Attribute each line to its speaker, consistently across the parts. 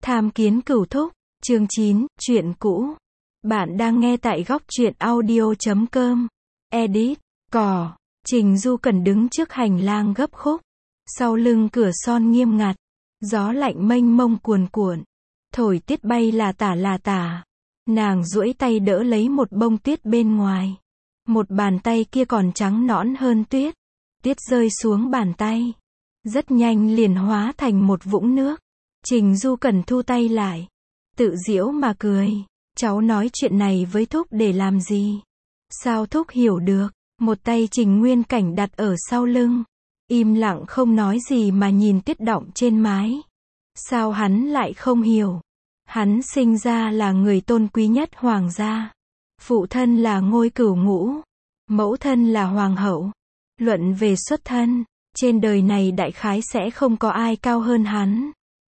Speaker 1: Tham kiến cửu thúc, chương 9, chuyện cũ. Bạn đang nghe tại góc truyện audio.com. Edit, cỏ. Trình Du Cẩn đứng trước hành lang gấp khúc. Sau lưng cửa son nghiêm ngặt. Gió lạnh mênh mông cuồn cuộn. Thổi tiết bay là tả. Nàng duỗi tay đỡ lấy một bông tuyết bên ngoài. Một bàn tay kia còn trắng nõn hơn tuyết. Tuyết rơi xuống bàn tay. Rất nhanh liền hóa thành một vũng nước. Trình Du Cẩn thu tay lại. Tự giễu mà cười. Cháu nói chuyện này với thúc để làm gì? Sao thúc hiểu được? Một tay Trình Nguyên Cảnh đặt ở sau lưng. Im lặng không nói gì mà nhìn tuyết đọng trên mái. Sao hắn lại không hiểu? Hắn sinh ra là người tôn quý nhất hoàng gia. Phụ thân là ngôi cửu ngũ. Mẫu thân là hoàng hậu. Luận về xuất thân, trên đời này đại khái sẽ không có ai cao hơn hắn.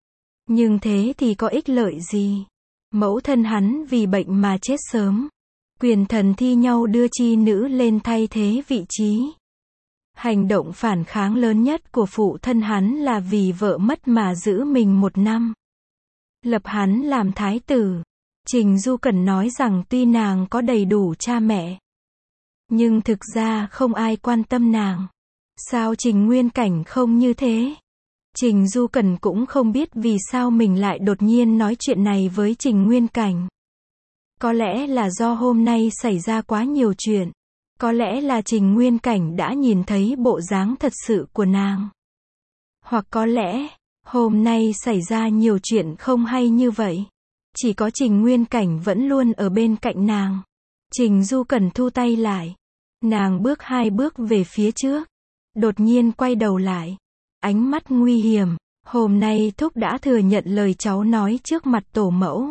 Speaker 1: Nhưng thế thì có ích lợi gì? Mẫu thân hắn vì bệnh mà chết sớm. Quyền thần thi nhau đưa chi nữ lên thay thế vị trí. Hành động phản kháng lớn nhất của phụ thân hắn là vì vợ mất mà giữ mình 1 năm. Lập hắn làm thái tử. Trình Du Cẩn nói rằng tuy nàng có đầy đủ cha mẹ, nhưng thực ra không ai quan tâm nàng. Sao Trình Nguyên Cảnh không như thế? Trình Du Cẩn cũng không biết vì sao mình lại đột nhiên nói chuyện này với Trình Nguyên Cảnh. Có lẽ là do hôm nay xảy ra quá nhiều chuyện. Có lẽ là Trình Nguyên Cảnh đã nhìn thấy bộ dáng thật sự của nàng. Hoặc có lẽ, hôm nay xảy ra nhiều chuyện không hay như vậy. Chỉ có Trình Nguyên Cảnh vẫn luôn ở bên cạnh nàng. Trình Du Cẩn thu tay lại. Nàng bước 2 bước về phía trước. Đột nhiên quay đầu lại. Ánh mắt nguy hiểm. Hôm nay thúc đã thừa nhận lời cháu nói trước mặt tổ mẫu.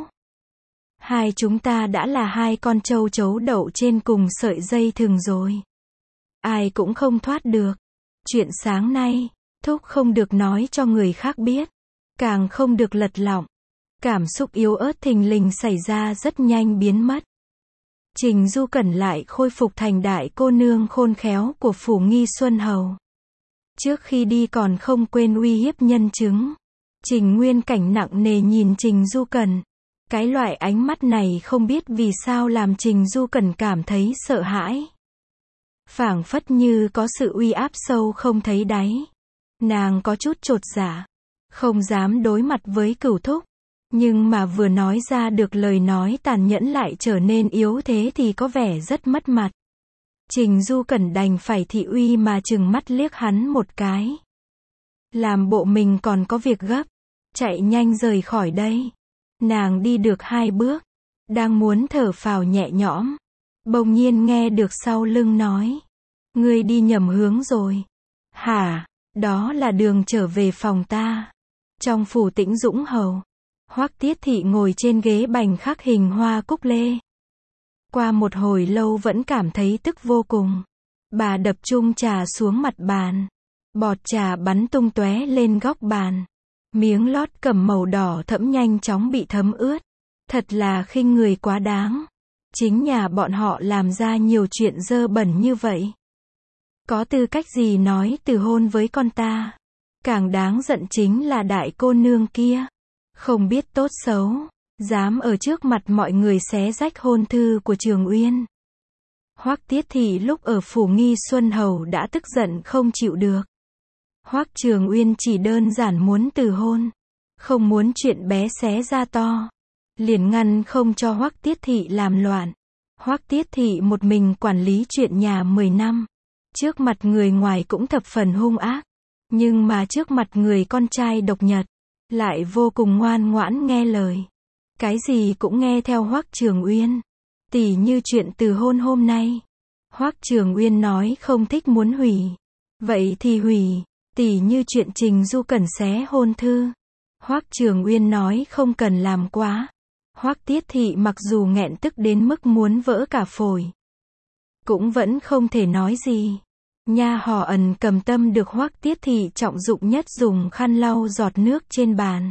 Speaker 1: Hai chúng ta đã là 2 con trâu chấu đậu trên cùng sợi dây thừng rồi. Ai cũng không thoát được. Chuyện sáng nay, thúc không được nói cho người khác biết. Càng không được lật lọng. Cảm xúc yếu ớt thình lình xảy ra rất nhanh biến mất. Trình Du Cẩn lại khôi phục thành đại cô nương khôn khéo của phủ Nghi Xuân Hầu. Trước khi đi còn không quên uy hiếp nhân chứng. Trình Nguyên Cảnh nặng nề nhìn Trình Du Cẩn. Cái loại ánh mắt này không biết vì sao làm Trình Du Cẩn cảm thấy sợ hãi. Phảng phất như có sự uy áp sâu không thấy đáy. Nàng có chút chột dạ. Không dám đối mặt với cửu thúc. Nhưng mà vừa nói ra được lời nói tàn nhẫn lại trở nên yếu thế thì có vẻ rất mất mặt. Trình Du Cẩn đành phải thị uy mà trừng mắt liếc hắn một cái. Làm bộ mình còn có việc gấp. Chạy nhanh rời khỏi đây. Nàng đi được 2 bước. Đang muốn thở phào nhẹ nhõm. Bỗng nhiên nghe được sau lưng nói. Ngươi đi nhầm hướng rồi. Hả? Đó là đường trở về phòng ta. Trong phủ Tĩnh Dũng Hầu. Hoắc Tiết Thị ngồi trên ghế bành khắc hình hoa cúc lê. Qua một hồi lâu vẫn cảm thấy tức vô cùng. Bà đập chung trà xuống mặt bàn. Bọt trà bắn tung tóe lên góc bàn. Miếng lót cẩm màu đỏ thẫm nhanh chóng bị thấm ướt. Thật là khinh người quá đáng. Chính nhà bọn họ làm ra nhiều chuyện dơ bẩn như vậy. Có tư cách gì nói từ hôn với con ta? Càng đáng giận chính là đại cô nương kia. Không biết tốt xấu. Dám ở trước mặt mọi người xé rách hôn thư của Trường Uyên. Hoắc Tiết Thị lúc ở phủ Nghi Xuân Hầu đã tức giận không chịu được. Hoắc Trường Uyên chỉ đơn giản muốn từ hôn. Không muốn chuyện bé xé ra to. Liền ngăn không cho Hoắc Tiết Thị làm loạn. Hoắc Tiết Thị một mình quản lý chuyện nhà 10 năm. Trước mặt người ngoài cũng thập phần hung ác. Nhưng mà trước mặt người con trai độc nhật. Lại vô cùng ngoan ngoãn nghe lời. Cái gì cũng nghe theo Hoắc Trường Uyên. Tỉ như chuyện từ hôn hôm nay. Hoắc Trường Uyên nói không thích muốn hủy. Vậy thì hủy. Tỉ như chuyện Trình Du Cẩn xé hôn thư. Hoắc Trường Uyên nói không cần làm quá. Hoắc Tiết Thị mặc dù nghẹn tức đến mức muốn vỡ cả phổi. Cũng vẫn không thể nói gì. Nha Hò Ẩn cầm tâm được Hoắc Tiết Thị trọng dụng nhất dùng khăn lau giọt nước trên bàn.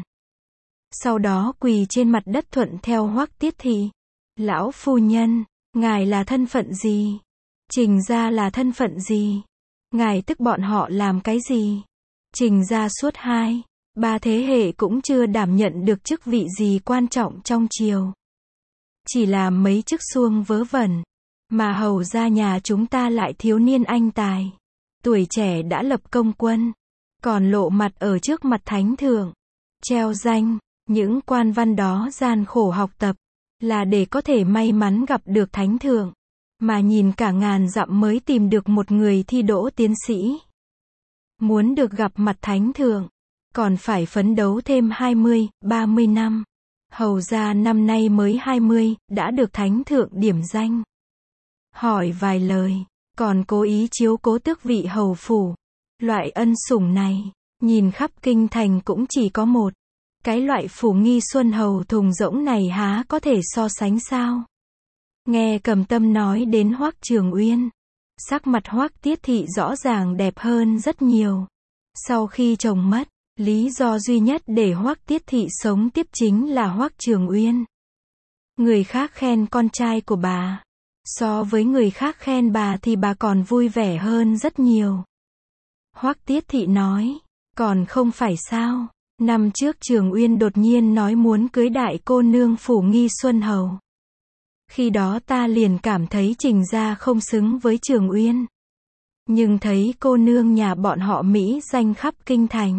Speaker 1: Sau đó quỳ trên mặt đất thuận theo Hoắc Tiết Thị. Lão phu nhân, ngài là thân phận gì? Trình gia là thân phận gì? Ngài tức bọn họ làm cái gì? Trình gia suốt 2, Ba thế hệ cũng chưa đảm nhận được chức vị gì quan trọng trong triều. Chỉ là mấy chức xuông vớ vẩn. Mà hầu ra nhà chúng ta lại thiếu niên anh tài. Tuổi trẻ đã lập công quân. Còn lộ mặt ở trước mặt thánh thượng. Treo danh. Những quan văn đó gian khổ học tập. Là để có thể may mắn gặp được thánh thượng. Mà nhìn cả ngàn dặm mới tìm được một người thi đỗ tiến sĩ. Muốn được gặp mặt thánh thượng. Còn phải phấn đấu thêm 20, 30 năm. Hầu ra năm nay mới 20, đã được thánh thượng điểm danh. Hỏi vài lời, còn cố ý chiếu cố tước vị hầu phủ. Loại ân sủng này, nhìn khắp kinh thành cũng chỉ có một. Cái loại phủ nghi xuân hầu thùng rỗng này há có thể so sánh sao? Nghe Cầm Tâm nói đến Hoắc Trường Uyên. Sắc mặt Hoắc Tiết Thị rõ ràng đẹp hơn rất nhiều. Sau khi chồng mất, lý do duy nhất để Hoắc Tiết Thị sống tiếp chính là Hoắc Trường Uyên. Người khác khen con trai của bà. So với người khác khen bà thì bà còn vui vẻ hơn rất nhiều. Hoắc Tiết Thị nói, còn không phải sao, năm trước Trường Uyên đột nhiên nói muốn cưới đại cô nương phủ nghi xuân hầu. Khi đó ta liền cảm thấy Trình gia không xứng với Trường Uyên. Nhưng thấy cô nương nhà bọn họ Mỹ danh khắp kinh thành.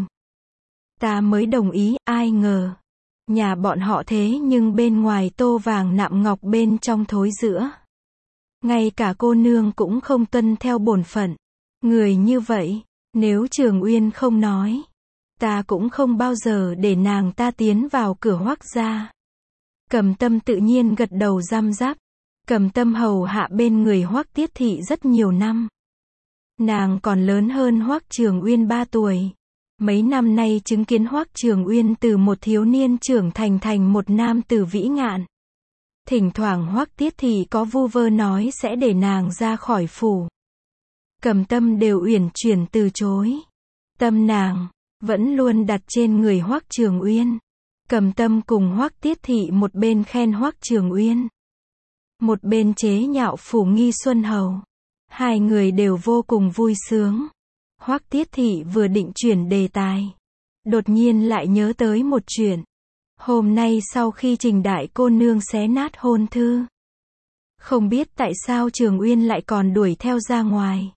Speaker 1: Ta mới đồng ý, ai ngờ. Nhà bọn họ thế nhưng bên ngoài tô vàng nạm ngọc bên trong thối rữa. Ngay cả cô nương cũng không tuân theo bổn phận. Người như vậy, nếu Trường Uyên không nói, ta cũng không bao giờ để nàng ta tiến vào cửa Hoắc gia. Cầm Tâm tự nhiên gật đầu răm rắp. Cầm Tâm hầu hạ bên người Hoắc Tiết Thị rất nhiều năm. Nàng còn lớn hơn Hoắc Trường Uyên 3 tuổi. Mấy năm nay chứng kiến Hoắc Trường Uyên từ một thiếu niên trưởng thành một nam tử vĩ ngạn. Thỉnh thoảng Hoắc Tiết Thị có vu vơ nói sẽ để nàng ra khỏi phủ. Cầm Tâm đều uyển chuyển từ chối. Tâm nàng vẫn luôn đặt trên người Hoắc Trường Uyên. Cầm Tâm cùng Hoắc Tiết Thị một bên khen Hoắc Trường Uyên, một bên chế nhạo phủ nghi xuân hầu. Hai người đều vô cùng vui sướng. Hoắc Tiết Thị vừa định chuyển đề tài, đột nhiên lại nhớ tới một chuyện. Hôm nay sau khi Trình đại cô nương xé nát hôn thư, không biết tại sao Trường Uyên lại còn đuổi theo ra ngoài.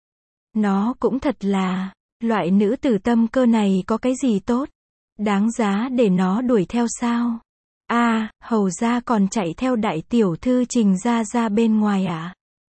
Speaker 1: Nó cũng thật là, loại nữ tử tâm cơ này có cái gì tốt, đáng giá để nó đuổi theo sao? Hầu ra còn chạy theo đại tiểu thư Trình gia ra bên ngoài à?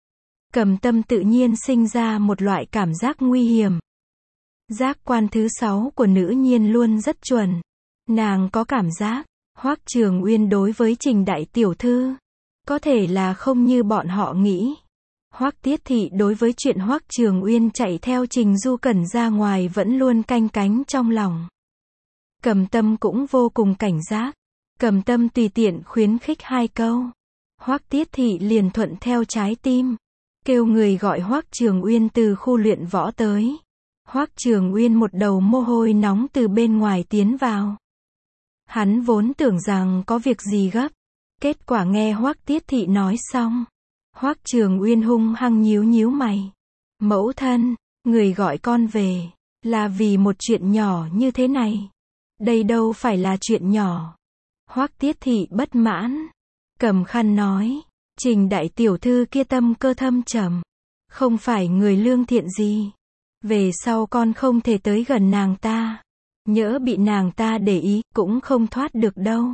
Speaker 1: Cầm Tâm tự nhiên sinh ra một loại cảm giác nguy hiểm. Giác quan thứ 6 của nữ nhiên luôn rất chuẩn. Nàng có cảm giác, Hoắc Trường Uyên đối với Trình đại tiểu thư, có thể là không như bọn họ nghĩ. Hoắc Tiết Thị đối với chuyện Hoắc Trường Uyên chạy theo Trình Du Cẩn ra ngoài vẫn luôn canh cánh trong lòng. Cầm Tâm cũng vô cùng cảnh giác. Cầm Tâm tùy tiện khuyến khích 2 câu. Hoắc Tiết Thị liền thuận theo trái tim. Kêu người gọi Hoắc Trường Uyên từ khu luyện võ tới. Hoắc Trường Uyên một đầu mồ hôi nóng từ bên ngoài tiến vào. Hắn vốn tưởng rằng có việc gì gấp. Kết quả nghe Hoắc Tiết Thị nói xong. Hoắc Trường Uyên hung hăng nhíu mày. Mẫu thân, người gọi con về, là vì một chuyện nhỏ như thế này. Đây đâu phải là chuyện nhỏ. Hoắc Tiết Thị bất mãn. Cầm khăn nói. Trình đại tiểu thư kia tâm cơ thâm trầm. Không phải người lương thiện gì. Về sau con không thể tới gần nàng ta. Nhỡ bị nàng ta để ý, cũng không thoát được đâu.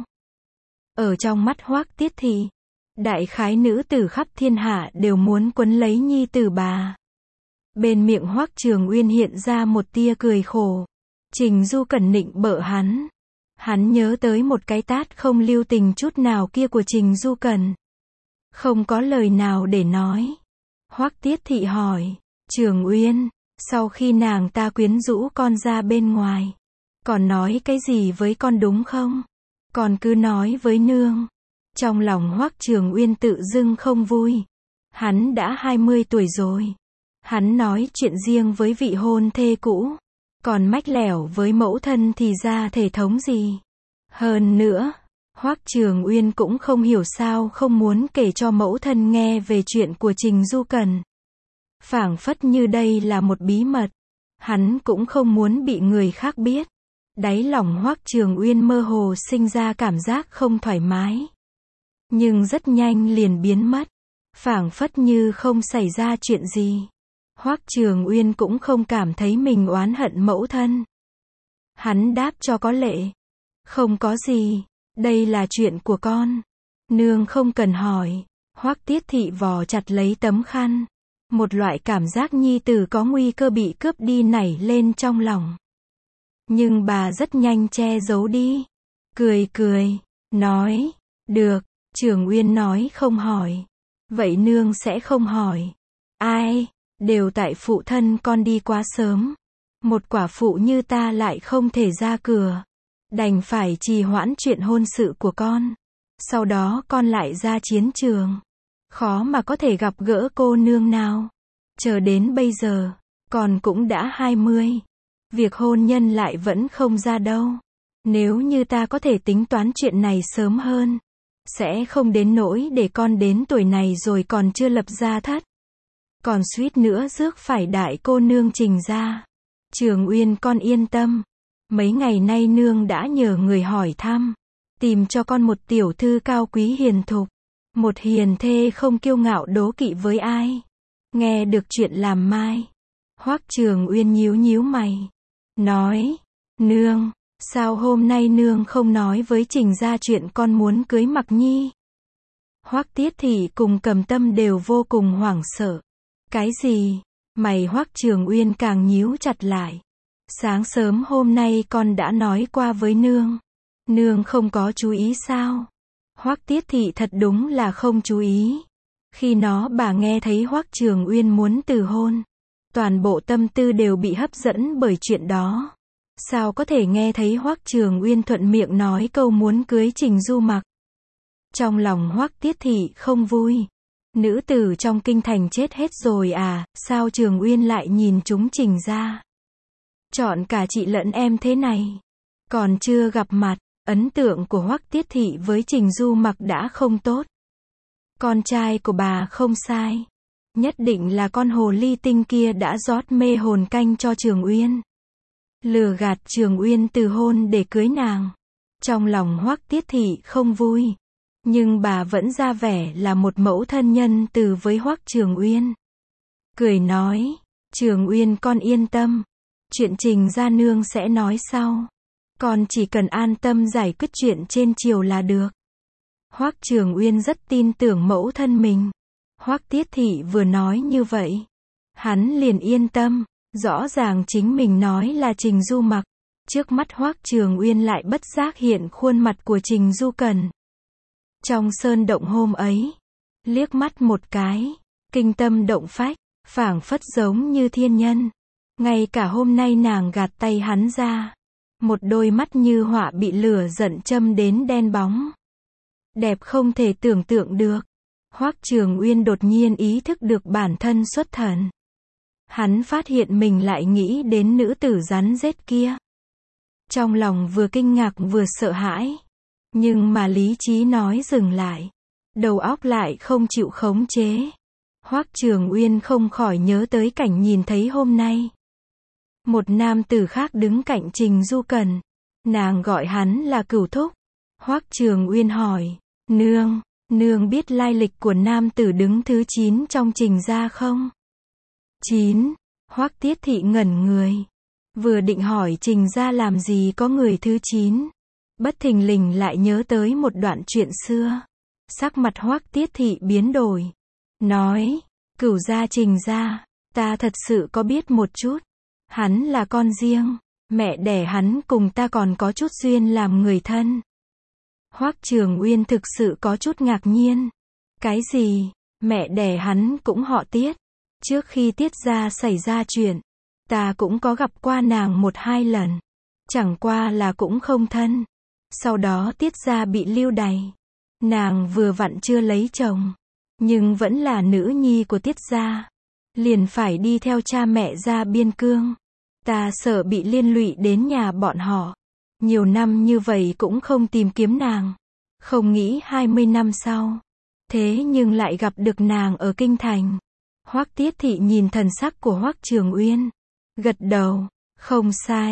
Speaker 1: Ở trong mắt Hoắc Tiết Thị, đại khái nữ tử khắp thiên hạ đều muốn quấn lấy nhi tử bà. Bên miệng Hoắc Trường Uyên hiện ra một tia cười khổ. Trình Du Cẩn nịnh bợ hắn. Hắn nhớ tới một cái tát không lưu tình chút nào kia của Trình Du Cẩn. Không có lời nào để nói. Hoắc Tiết Thị hỏi, Trường Uyên, sau khi nàng ta quyến rũ con ra bên ngoài, còn nói cái gì với con đúng không? Con cứ nói với nương. Trong lòng Hoắc Trường Uyên tự dưng không vui. Hắn đã 20 tuổi rồi. Hắn nói chuyện riêng với vị hôn thê cũ. Còn mách lẻo với mẫu thân thì ra thể thống gì. Hơn nữa, Hoắc Trường Uyên cũng không hiểu sao không muốn kể cho mẫu thân nghe về chuyện của Trình Du Cẩn. Phảng phất như đây là một bí mật. Hắn cũng không muốn bị người khác biết. Đáy lòng Hoắc Trường Uyên mơ hồ sinh ra cảm giác không thoải mái. Nhưng rất nhanh liền biến mất. Phảng phất như không xảy ra chuyện gì. Hoắc Trường Uyên cũng không cảm thấy mình oán hận mẫu thân. Hắn đáp cho có lệ. Không có gì, đây là chuyện của con. Nương không cần hỏi. Hoắc Tiết Thị vò chặt lấy tấm khăn. Một loại cảm giác nhi tử có nguy cơ bị cướp đi nảy lên trong lòng. Nhưng bà rất nhanh che giấu đi. Cười cười, nói, được, Trường Uyên nói không hỏi. Vậy nương sẽ không hỏi. Ai, đều tại phụ thân con đi quá sớm. Một quả phụ như ta lại không thể ra cửa. Đành phải trì hoãn chuyện hôn sự của con. Sau đó con lại ra chiến trường. Khó mà có thể gặp gỡ cô nương nào. Chờ đến bây giờ, con cũng đã 20. Việc hôn nhân lại vẫn không ra đâu. Nếu như ta có thể tính toán chuyện này sớm hơn, sẽ không đến nỗi để con đến tuổi này rồi còn chưa lập gia thất. Còn suýt nữa rước phải đại cô nương Trình ra. Trường Uyên con yên tâm. Mấy ngày nay nương đã nhờ người hỏi thăm. Tìm cho con một tiểu thư cao quý hiền thục. Một hiền thê không kiêu ngạo đố kỵ với ai. Nghe được chuyện làm mai. Hoắc Trường Uyên nhíu nhíu mày. Nói, nương, sao hôm nay nương không nói với Trình ra chuyện con muốn cưới Mặc Nhi? Hoắc Tiết Thị cùng Cầm Tâm đều vô cùng hoảng sợ. Cái gì? Mày Hoắc Trường Uyên càng nhíu chặt lại. Sáng sớm hôm nay con đã nói qua với nương. Nương không có chú ý sao? Hoắc Tiết Thị thật đúng là không chú ý. Khi đó bà nghe thấy Hoắc Trường Uyên muốn từ hôn. Toàn bộ tâm tư đều bị hấp dẫn bởi chuyện đó. Sao có thể nghe thấy Hoắc Trường Uyên thuận miệng nói câu muốn cưới Trình Du Mặc. Trong lòng Hoắc Tiết Thị không vui. Nữ tử trong kinh thành chết hết rồi à, sao Trường Uyên lại nhìn chúng Trình ra? Chọn cả chị lẫn em thế này. Còn chưa gặp mặt, ấn tượng của Hoắc Tiết Thị với Trình Du Mặc đã không tốt. Con trai của bà không sai. Nhất định là con hồ ly tinh kia đã rót mê hồn canh cho Trường Uyên. Lừa gạt Trường Uyên từ hôn để cưới nàng. Trong lòng Hoắc Tiết Thị không vui. Nhưng bà vẫn ra vẻ là một mẫu thân nhân từ với Hoắc Trường Uyên. Cười nói, Trường Uyên con yên tâm. Chuyện Trình gia nương sẽ nói sau. Con chỉ cần an tâm giải quyết chuyện trên triều là được. Hoắc Trường Uyên rất tin tưởng mẫu thân mình. Hoắc Tiết Thị vừa nói như vậy, hắn liền yên tâm. Rõ ràng chính mình nói là Trình Du Mặc. Trước mắt Hoắc Trường Uyên lại bất giác hiện khuôn mặt của Trình Du Cẩn. Trong sơn động hôm ấy, liếc mắt một cái, kinh tâm động phách, phảng phất giống như thiên nhân. Ngay cả hôm nay nàng gạt tay hắn ra. Một đôi mắt như họa bị lửa giận châm đến đen bóng. Đẹp không thể tưởng tượng được. Hoắc Trường Uyên đột nhiên ý thức được bản thân xuất thần. Hắn phát hiện mình lại nghĩ đến nữ tử rắn rết kia. Trong lòng vừa kinh ngạc vừa sợ hãi. Nhưng mà lý trí nói dừng lại. Đầu óc lại không chịu khống chế. Hoắc Trường Uyên không khỏi nhớ tới cảnh nhìn thấy hôm nay. Một nam tử khác đứng cạnh Trình Du Cẩn. Nàng gọi hắn là Cửu Thúc. Hoắc Trường Uyên hỏi, nương biết lai lịch của nam tử đứng thứ 9 trong Trình gia không? 9. Hoắc Tiết Thị ngẩn người. Vừa định hỏi Trình gia làm gì có người thứ 9. Bất thình lình lại nhớ tới một đoạn chuyện xưa. Sắc mặt Hoắc Tiết Thị biến đổi. Nói, Cửu gia Trình gia, ta thật sự có biết một chút. Hắn là con riêng. Mẹ đẻ hắn cùng ta còn có chút duyên làm người thân. Hoắc Trường Uyên thực sự có chút ngạc nhiên. Cái gì? Mẹ đẻ hắn cũng họ Tiết. Trước khi Tiết gia xảy ra chuyện, ta cũng có gặp qua nàng 1-2 lần. Chẳng qua là cũng không thân. Sau đó Tiết gia bị lưu đày. Nàng vừa vặn chưa lấy chồng, nhưng vẫn là nữ nhi của Tiết gia. Liền phải đi theo cha mẹ ra biên cương. Ta sợ bị liên lụy đến nhà bọn họ. Nhiều năm như vậy cũng không tìm kiếm nàng. Không nghĩ 20 năm sau. Thế nhưng lại gặp được nàng ở kinh thành. Hoắc Tiết Thị nhìn thần sắc của Hoắc Trường Uyên. Gật đầu. Không sai.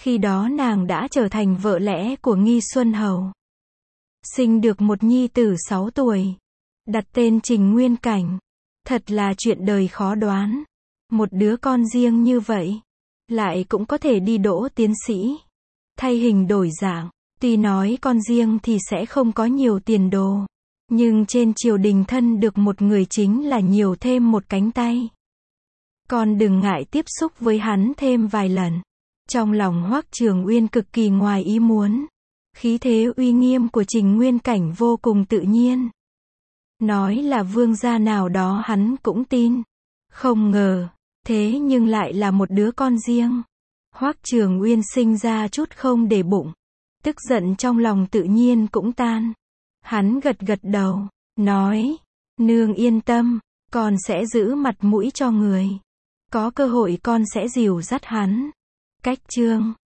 Speaker 1: Khi đó nàng đã trở thành vợ lẽ của Nghi Xuân Hầu. Sinh được một nhi tử 6 tuổi. Đặt tên Trình Nguyên Cảnh. Thật là chuyện đời khó đoán. Một đứa con riêng như vậy. Lại cũng có thể đi đỗ tiến sĩ. Thay hình đổi dạng. Tuy nói con riêng thì sẽ không có nhiều tiền đồ. Nhưng trên triều đình thân được một người chính là nhiều thêm một cánh tay. Con đừng ngại tiếp xúc với hắn thêm vài lần. Trong lòng Hoắc Trường Uyên cực kỳ ngoài ý muốn. Khí thế uy nghiêm của Trình Nguyên Cảnh vô cùng tự nhiên. Nói là vương gia nào đó hắn cũng tin. Không ngờ, thế nhưng lại là một đứa con riêng. Hoắc Trường Uyên sinh ra chút không để bụng. Tức giận trong lòng tự nhiên cũng tan. Hắn gật gật đầu, nói, nương yên tâm, con sẽ giữ mặt mũi cho người. Có cơ hội con sẽ dìu dắt hắn. Cách chương